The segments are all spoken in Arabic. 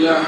لله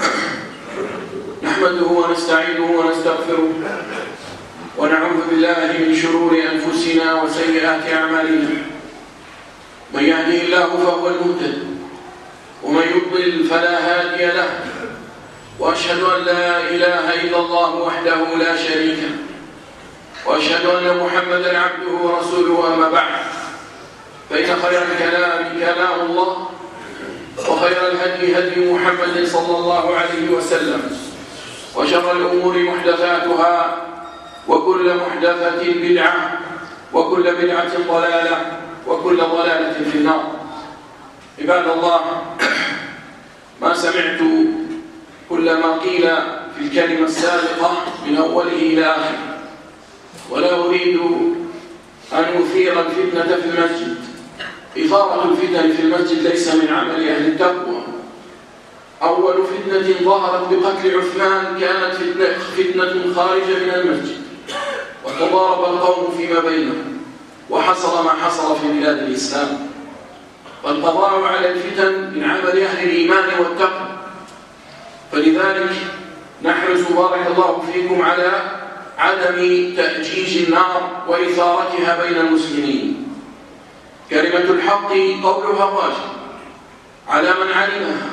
نحمده ونستعينه ونستغفره ونعوذ بالله من شرور أنفسنا وسيئات أعمالنا. من يهده الله فهو المهتد ومن يضلل فلا هادي له، وأشهد أن لا إله إلا الله وحده لا شريك له، وأشهد أن محمدًا عبده ورسوله. أما بعد، فإن خير الكلام كلام الله، وخير الهدي هدي محمد صلى الله عليه وسلم، وشر الأمور محدثاتها، وكل محدثة بدعة، وكل بدعة ضلالة، وكل ضلالة في النار. عباد الله، ما سمعت كل ما قيل في الكلمة السابقة من أوله إلى آخره، ولا أريد أن أثير الفتنة في المسجد. إثارة الفتن في المسجد ليس من عمل أهل التقوى. أول فتنة ظهرت بقتل عثمان كانت فتنة خارجة من المسجد، وتضارب القوم فيما بينهم، وحصل ما حصل في بلاد الإسلام. والقضاء على الفتن من عمل أهل الإيمان والتقوى. فلذلك نحرص بارك الله فيكم على عدم تأجيج النار وإثارتها بين المسلمين. كلمة الحق قولها واجب على من علمها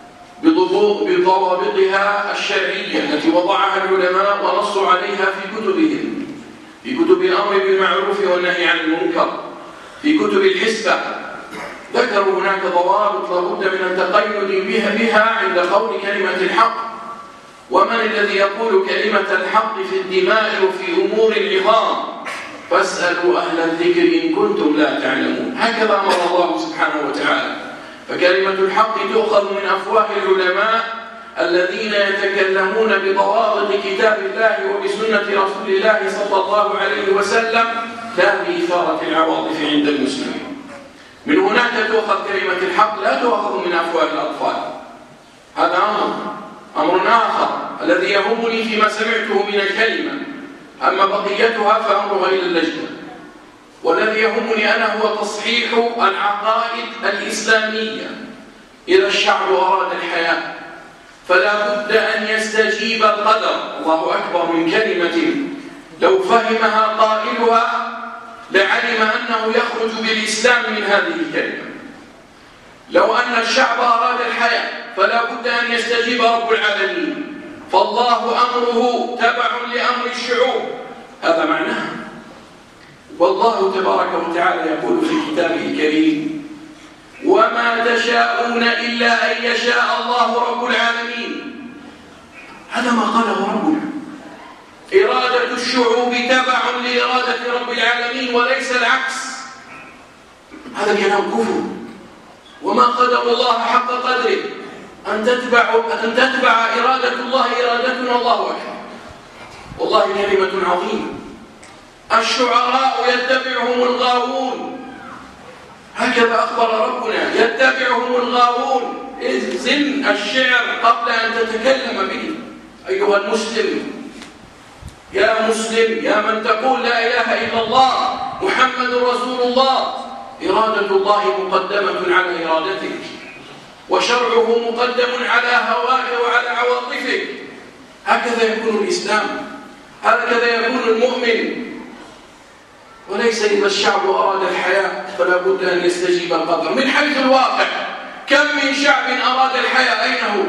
بضوابطها الشرعية التي وضعها العلماء ونصوا عليها في كتبهم، في كتب الأمر بالمعروف والنهي عن المنكر، في كتب الحسبة. ذكروا هناك ضوابط لابد من التقيد بها عند قول كلمة الحق. ومن الذي يقول كلمة الحق في الدماء وفي أمور العظام؟ فاسألوا أهل الذكر إن كنتم لا تعلمون. هكذا أمر الله سبحانه وتعالى. فكلمة الحق تؤخذ من أفواه العلماء الذين يتكلمون بضوابط كتاب الله وبسنة رسول الله صلى الله عليه وسلم، لا بإثارة العواطف عند المسلمين. من هناك تؤخذ كلمة الحق، لا تؤخذ من أفواه الأطفال. هذا أمر آخر الذي يهمني فيما سمعته من الكلمة. أما بقيتها فأمرها إلى اللجنة. والذي يهمني أنا هو تصحيح العقائد الإسلامية. إذا الشعب أراد الحياة فلا بد أن يستجيب القدر. الله أكبر من كلمة لو فهمها قائلها لعلم أنه يخرج بالإسلام من هذه الكلمة. لو أن الشعب أراد الحياة فلا بد أن يستجيب رب العالمين، فالله أمره تبع لأمر الشعوب. هذا معناه. والله تبارك وتعالى يقول في كتابه الكريم: وما تشاءون إلا أن يشاء الله رب العالمين. هذا ما قاله ربنا. إرادة الشعوب تبع لإرادة رب العالمين وليس العكس. هذا كلام كفر. وما قدر الله حق قدره. أن تتبع إرادة الله إرادتنا. الله أكبر. والله كلمة عظيمة. الشعراء يتبعهم الغاوون. هكذا أخبر ربنا: يتبعهم الغاوون. زن الشعر قبل أن تتكلم به. أيها المسلم، يا مسلم، يا من تقول لا إله إلا الله محمد رسول الله، إرادة الله مقدمة على إرادتك، وشرعه مقدم على هواك وعلى عواطفك. هكذا يكون الإسلام، هكذا يكون المؤمن. وليس إذا الشعب أراد الحياة فلا بد أن يستجيب القدر. من حيث الواقع، كم من شعب أراد الحياة؟ أين هو؟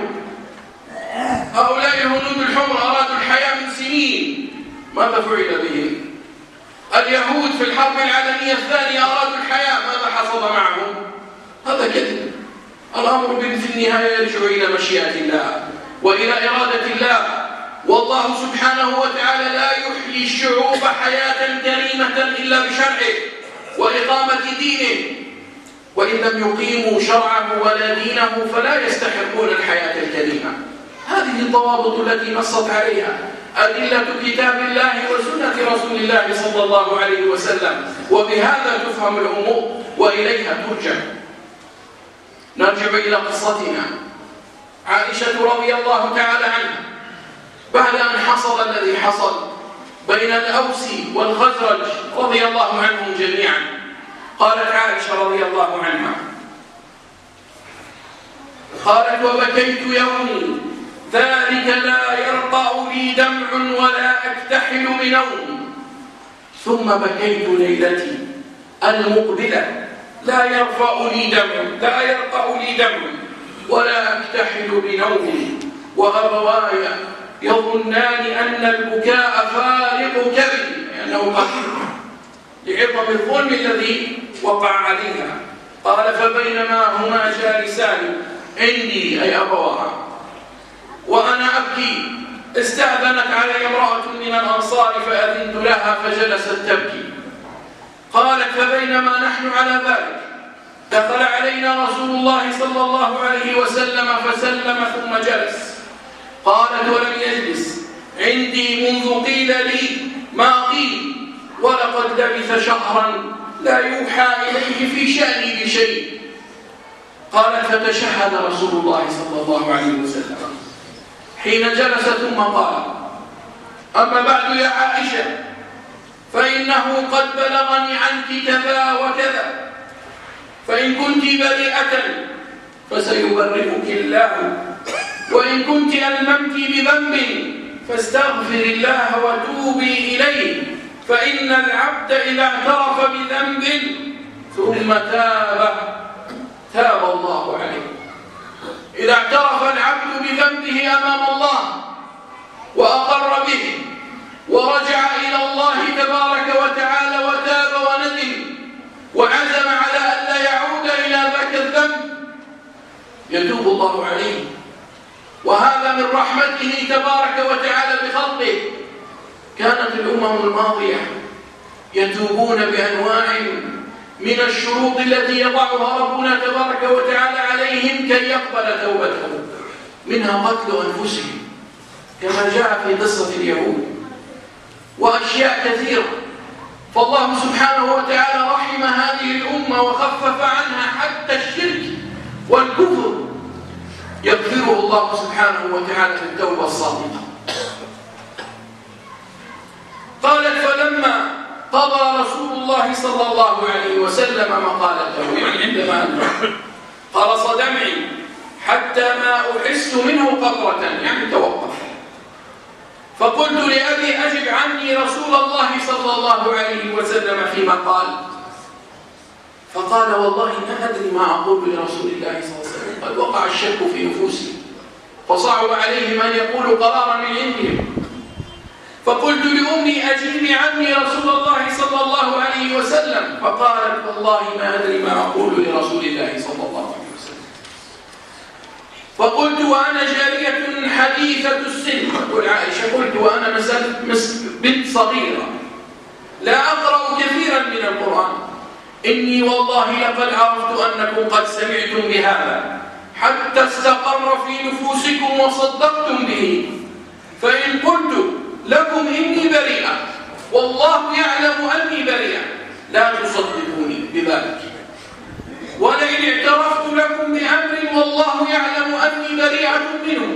هؤلاء الهنود الحمر أرادوا الحياة من سنين. ماذا فعل بهم؟ اليهود في الحرب العالمية الثانية أرادوا الحياة. ماذا حصل معهم؟ هذا كذب. الأمر في النهاية يرجع إلى مشيئة الله وإلى إرادة الله. والله سبحانه وتعالى لا يحيي الشعوب حياة كريمة إلا بشرعه وإقامة دينه. وإن لم يقيموا شرعه ولا دينه فلا يستحقون الحياة الكريمة. هذه الضوابط التي نصت عليها أدلة كتاب الله وسنة رسول الله صلى الله عليه وسلم، وبهذا تفهم الأمور وإليها ترجع. نرجع إلى قصتنا. عائشة رضي الله تعالى عنها بعد أن حصل الذي حصل بين الأوس والخزرج رضي الله عنهم جميعا، قالت عائشة رضي الله عنها: قالت وبكيت يومي ذلك لا يرقع لي دمع ولا أكتحل بنوم، ثم بكيت ليلتي المقبلة لا يرقع لي دمع ولا أكتحل بنوم، وأبواي يظنان أن البكاء فارق كبدي، لأنه قتل لعظم الظلم الذي وقع عليها. قال فبينما هما جالسان عندي أي أبواها وأنا أبكي استأذنت علي امرأة من الأنصار فأذنت لها فجلست تبكي. قالت فبينما نحن على ذلك دخل علينا رسول الله صلى الله عليه وسلم فسلم ثم جلس. قالت ولم يجلس عندي منذ قيل لي ما قيل، ولقد لبث شهرا لا يوحى إليه في شأني بشيء. قالت فتشهد رسول الله صلى الله عليه وسلم حين جلس ثم قال أما بعد يا عائشة فإنه قد بلغني عنك كذا وكذا، فإن كنت بريئة فسيبرئك الله، وإن كنت ألممت بذنب فاستغفر الله وتوبي إليه، فإن العبد إذا اعترف بذنب ثم تاب الله عليه. إذا اعترف العبد بذنبه أمام الله وأقر به ورجع إلى الله تبارك وتعالى وتاب وندم وعزم على أن لا يعود إلى ذاك الذنب يتوب الله عليه. وهذا من رحمته تبارك وتعالى بخلقه. كانت الأمم الماضية يتوبون بأنواع من الشروط التي يضعها ربنا تبارك وتعالى عليهم كي يقبل توبتهم، منها قتل أنفسهم كما جاء في قصة اليهود وأشياء كثيرة. فالله سبحانه وتعالى رحم هذه الأمة وخفف عنها حتى الشرك والكفر يغفره الله سبحانه وتعالى في التوبة الصادقة. قالت فلما قضى رسول الله صلى الله عليه وسلم مقالته، يعني عندما قرص دمعي حتى ما أحس منه قطرة، يعني توقف. فقلت لأبي أجب عني رسول الله صلى الله عليه وسلم فيما قال. فقال والله ما أدري ما أقول لرسول الله صلى الله عليه وسلم، قد وقع الشك في نفوسي فصعب عليهم أن يقولوا قرارا من عندهم. فقلت لأمي أجيبي عني رسول الله صلى الله عليه وسلم، فقالت والله ما أدري ما أقول لرسول الله صلى الله عليه وسلم. فقلت وأنا جارية حديثة السن، تقول عائشة، قلت وأنا بنت صغيرة لا أقرأ كثيرا من القرآن، إني والله لقد عرفت أنكم قد سمعتم بهذا حتى استقر في نفوسكم وصدقتم به، فإن قلت لكم إني بريئة والله يعلم أني بريئة لا تصدقوني بذلك، ولئن اعترفت لكم بأمر والله يعلم أني بريئة منه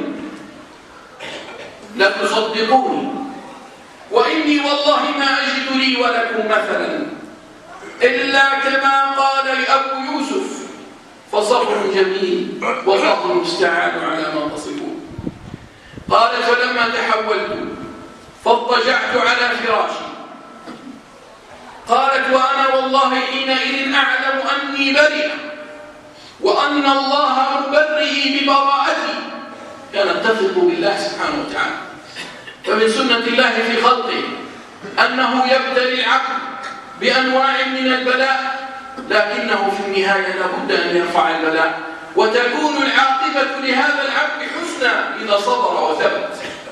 لا تصدقوني، وإني والله ما أجد لي ولكم مثلا إلا كما قال أبو يوسف فصبر جميل والله المستعان على ما تصفون. قال فلما تحولت فاضطجعت على فراشي. قالت وأنا والله حينئذ أعلم أني بريئة وأن الله مبرئي ببراءتي. كانت تثق بالله سبحانه وتعالى. فمن سنة الله في خلقه أنه يبتلي العبد بأنواع من البلاء، لكنه في النهاية لابد أن يرفع البلاء وتكون العاقبة لهذا العبد حسنى إذا صبر وثبت.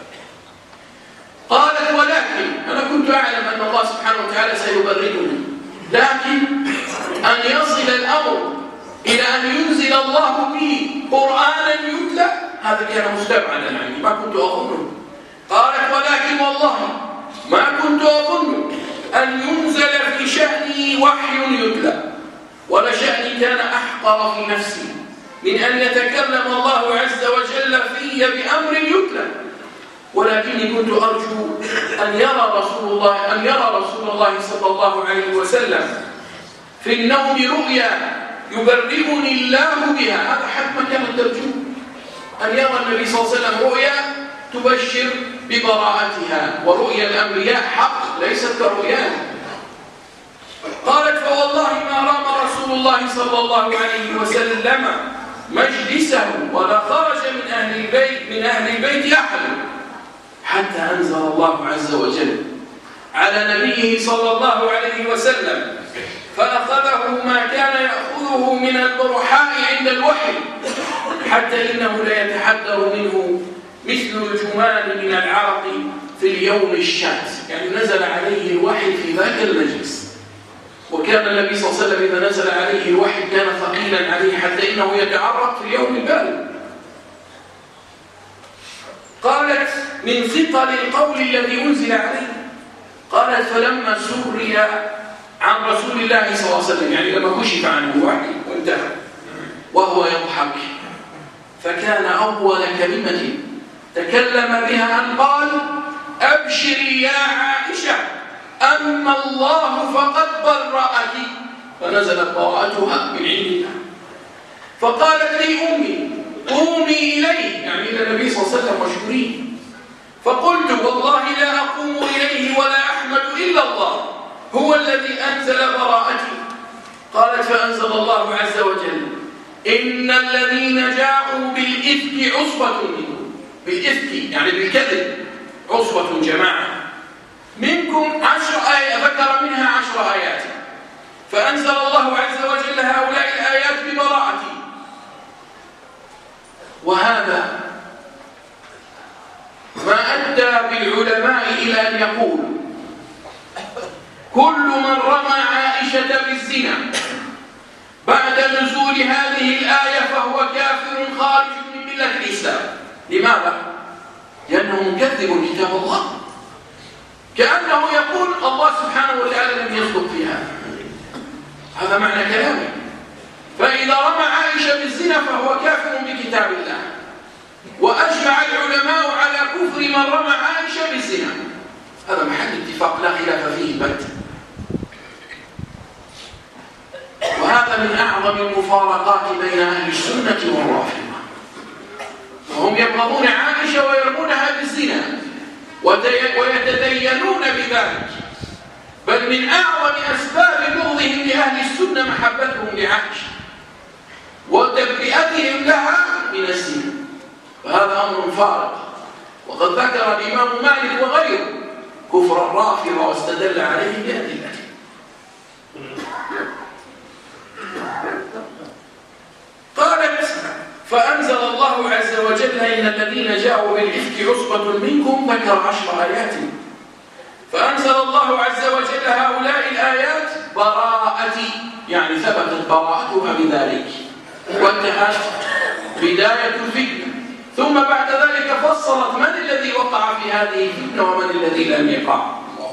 قالت ولكن أنا كنت أعلم أن الله سبحانه وتعالى سيبرئني، لكن أن يصل الأمر إلى أن ينزل الله بي قرآنا يتلى هذا كان مستبعدا عني، ما كنت أظنه. قالت ولكن والله ما كنت أظن أن ينزل في شأني وحي يتلى، ولشأني كان أحقر في نفسي من أن يتكلم الله عز وجل في بأمر يتلى، ولكني كنت أرجو أن يرى رسول الله صلى الله عليه وسلم في النوم رؤيا يبرئني الله بها. هذا حد ما كانت ترجوه. أن يرى النبي صلى الله عليه وسلم رؤيا تبشر ببراءتها، ورؤيا الأنبياء حق ليست كرؤياه. قالت: فوالله ما رام رسول الله صلى الله عليه وسلم مجلسه ولا خرج من أهل البيت أحد حتى أنزل الله عز وجل على نبيه صلى الله عليه وسلم فأخذه ما كان يأخذه من البرحاء عند الوحي، حتى إنه لا يتحدر منه مثل الجمان من العرق في اليوم الشات، يعني نزل عليه الوحي في ذاك المجلس. وكان النبي صلى الله عليه وسلم إذا نزل عليه الوحي كان ثقيلا عليه حتى إنه يتعرق في اليوم البارد. قالت: من ثقل القول الذي أنزل عليه. قالت: فلما سري عن رسول الله صلى الله عليه وسلم، يعني لما كشف عنه الوحي وانتهى وهو يضحك، فكان أول كلمة تكلم بها أن قال: أبشري يا عائشة أما الله فقد برأك. فنزلت براءتها من عند الله. فقالت لي أمي: قومي إليه، يعني إلى النبي صلى الله عليه وسلم واشكريه. فقلت: والله لا أقوم إليه ولا أحمد إلا الله، هو الذي أنزل براءتي. قالت: فأنزل الله عز وجل: إن الذين جاءوا بالإفك عصبة منكم. بالإفك يعني بالكذب، عصبة جماعة منكم 10 آيات، ذكر منها 10 آيات. فأنزل الله عز وجل هؤلاء الآيات ببراءتي. وهذا ما أدى بالعلماء إلى أن يقولوا: كل من رمى عائشة بالزنا بعد نزول هذه الآية فهو كافر خارج من ملة الإسلام. لماذا؟ لأنه مكذب كتاب الله، كأنه يقول الله سبحانه وتعالى لم يصدق فيها. هذا معنى كلامه. فإذا رمى عائشة بالزنا فهو كافر بكتاب الله. وأجمع العلماء على كفر من رمى عائشة بالزنا، هذا محل اتفاق لا خلاف فيه بت. وهذا من أعظم المفارقات بين أهل السنة والرافضة، وهم يبغضون عائشة ويرمونها بالزنا ويتدينون بذلك، بل من أعظم أسباب بغضهم لأهل السنة محبتهم لعائشة وتبرئتهم لها من الزنا. وهذا أمر فارق، وقد ذكر الإمام مالك وغيره كفر الرافضة واستدل عليه بأدلة. قالت: فأنزل الله عز وجل: إن الذين جاءوا بالإفك عصبة منكم، ذكر 10 آيات. فأنزل الله عز وجل هؤلاء الآيات براءتي، يعني ثبتت براءتها بذلك وانتهت بداية الفتنة. ثم بعد ذلك فصلت من الذي وقع في هذه الفتنة ومن الذي لم يقع.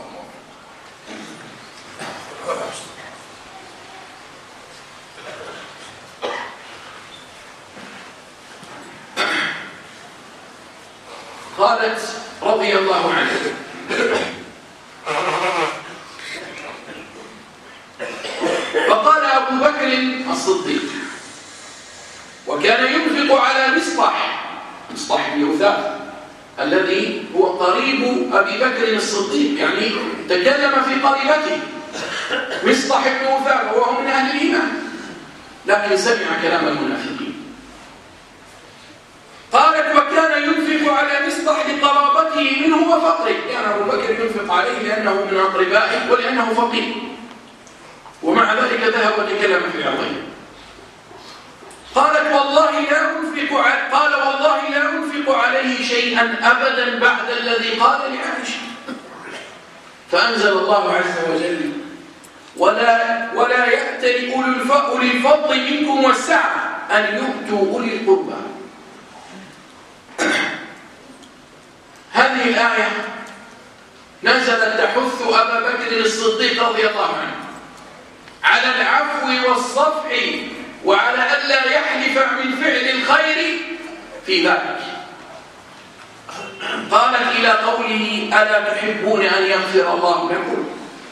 قالت رضي الله عنها: فقال أبو بكر الصديق، وكان ينفق على مصطح بن عثاث الذي هو قريب أبي بكر الصديق، يعني تكلم في قريبته. مصطح بن عثاث وهو من أهل الإيمان، لكن سمع كلام المنافقين. قالت: وكان ينفق على مصطح لقرابته منه وفقره، كان أبو بكر ينفق عليه لأنه من أقربائه ولأنه فقير، ومع ذلك ذهب وتكلم في عرضه. قالت: والله لا أنفق عليه شيئا أبدا بعد الذي قال لعائشة. فأنزل الله عز وجل: ولا يأتل أولي الفضل منكم والسعة أن يؤتوا أولي القربى. هذه الآية نزلت تحث أبا بكر الصديق رضي الله عنه على العفو والصفح، وعلى ألا يحلف من فعل الخير في ذلك. قالت إلى قوله: ألا تحبون أن يغفر الله لكم؟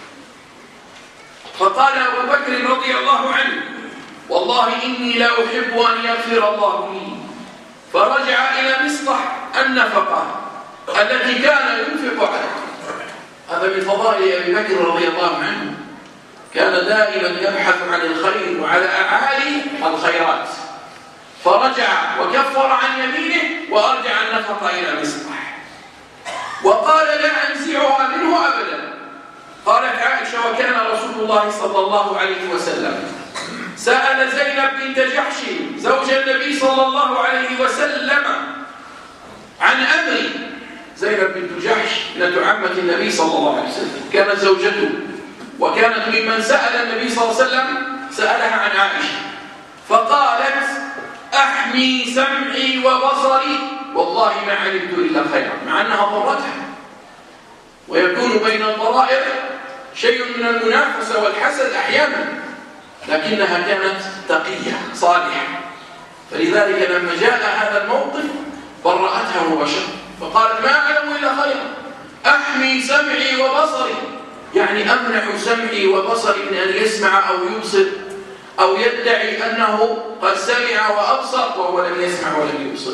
فقال أبو بكر رضي الله عنه: والله إني لا أحب أن يغفر الله لي، فرجع إلى مصطح النفقة التي كان ينفق عليها. هذا من فضائل أبي بكر رضي الله عنه، كان دائما يبحث عن الخير وعلى أعالي الخيرات، فرجع وكفر عن يمينه وأرجع النفقة إلى مصطح وقال لا أنزعها منه أبدا. قالت عائشة: وكان رسول الله صلى الله عليه وسلم سأل زينب بنت جحش زوج النبي صلى الله عليه وسلم عن أمر. زينب بنت جحش ابنة عمة النبي صلى الله عليه وسلم كانت زوجته، وكانت ممن سأل النبي صلى الله عليه وسلم، سألها عن عائشة فقالت: أحمي سمعي وبصري والله ما علمت إلا خيرا، مع أنها ضرتها. ويكون بين الضرائر شيء من المنافسة والحسد أحيانا، لكنها كانت تقية صالحة، فلذلك لما جاء هذا الموقف برأتها مباشرة فقالت: ما أعلم إلا خيرا، أحمي سمعي وبصري، يعني أمنع سمعي وبصري من أن يسمع أو يبصر أو يدعي أنه قد سمع وأبصر وهو لم يسمع ولم يبصر.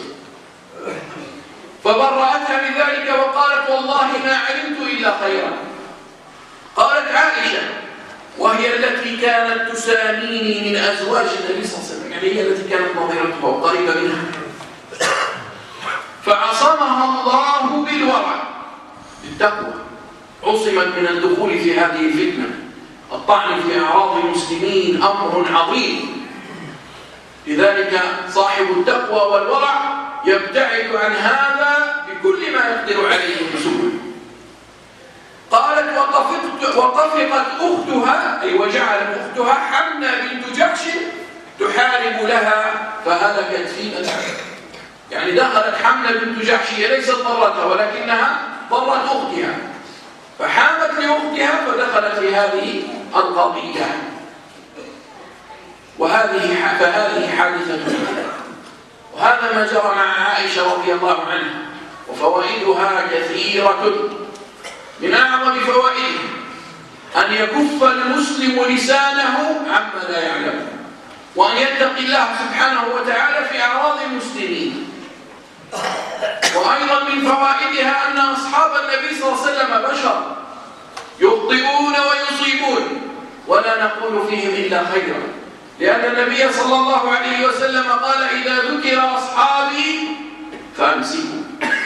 فبرأتها بذلك وقالت: والله ما علمت إلا خيرا. قالت عائشة وهي التي كانت تساميني من أزواج النبي صلى الله عليه وسلم، يعني هي التي كانت نظيرتها وقريبة منها، فعصمها الله بالورع بالتقوى، عصمت من الدخول في هذه الفتنة. الطعن في أعراض المسلمين أمر عظيم، لذلك صاحب التقوى والورع يبتعد عن هذا بكل ما يقدر عليه بسهولة. قالت: وطفقت أختها، أي وجعلت أختها حمنة بنت جحش تحارب لها فهلكت في مدعها. يعني دخلت حمنة بنت جحش، هي ليست ضرتها ولكنها ضرت أختها، فحامت لأختها فدخلت في هذه القضية. فهذه حادثة، وهذا ما جرى مع عائشة رضي الله عنها، وفوائدها كثيرة. من أعظم فوائدها أن يكف المسلم لسانه عما لا يعلم، وأن يتقي الله سبحانه وتعالى في أعراض المسلمين. وأيضا من فوائدها أن أصحاب النبي صلى الله عليه وسلم بشر يخطئون ويصيبون، ولا نقول فيهم إلا خيرا، لأن النبي صلى الله عليه وسلم قال: إذا ذكر أصحابي فأمسكوا،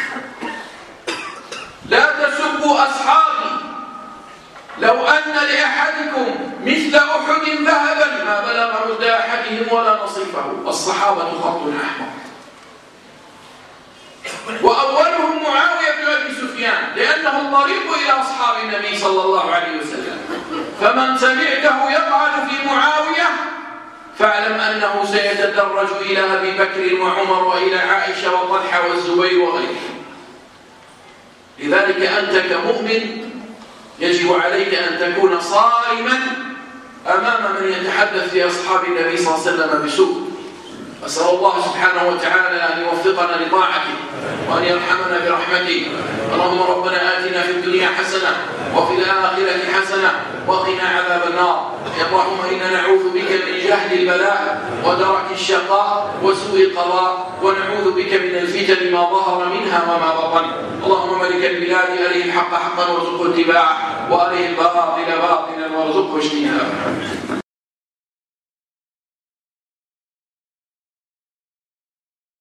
لا تسبوا أصحابي، لو أن لأحدكم مثل أحد ذهبا ما بلغ مد أحدهم ولا نصيفه. الصحابة خط أحمر، وأولهم معاوية بن أبي سفيان، لأنه الطريق إلى أصحاب النبي صلى الله عليه وسلم. فمن سمعته يطعن في معاوية فاعلم أنه سيتدرج إلى أبي بكر وعمر وإلى عائشة وطلحة والزبير وغيرهم. لذلك أنت كمؤمن يجب عليك أن تكون صارما أمام من يتحدث في أصحاب النبي صلى الله عليه وسلم بسوء. أسأل الله سبحانه وتعالى أن يوفقنا لطاعته وأن يرحمنا برحمته. اللهم ربنا آتنا في الدنيا حسنة وفي الآخرة حسنة وقنا عذاب النار. اللهم إنا نعوذ بك من جهل البلاء ودرك الشقاء وسوء القضاء، ونعوذ بك من الفتن ما ظهر منها وما بطن. اللهم ملك البلاد أريه الحق حقا وارزقه اتباعه، وأريه الباطل باطلا وارزقه اجتنابه.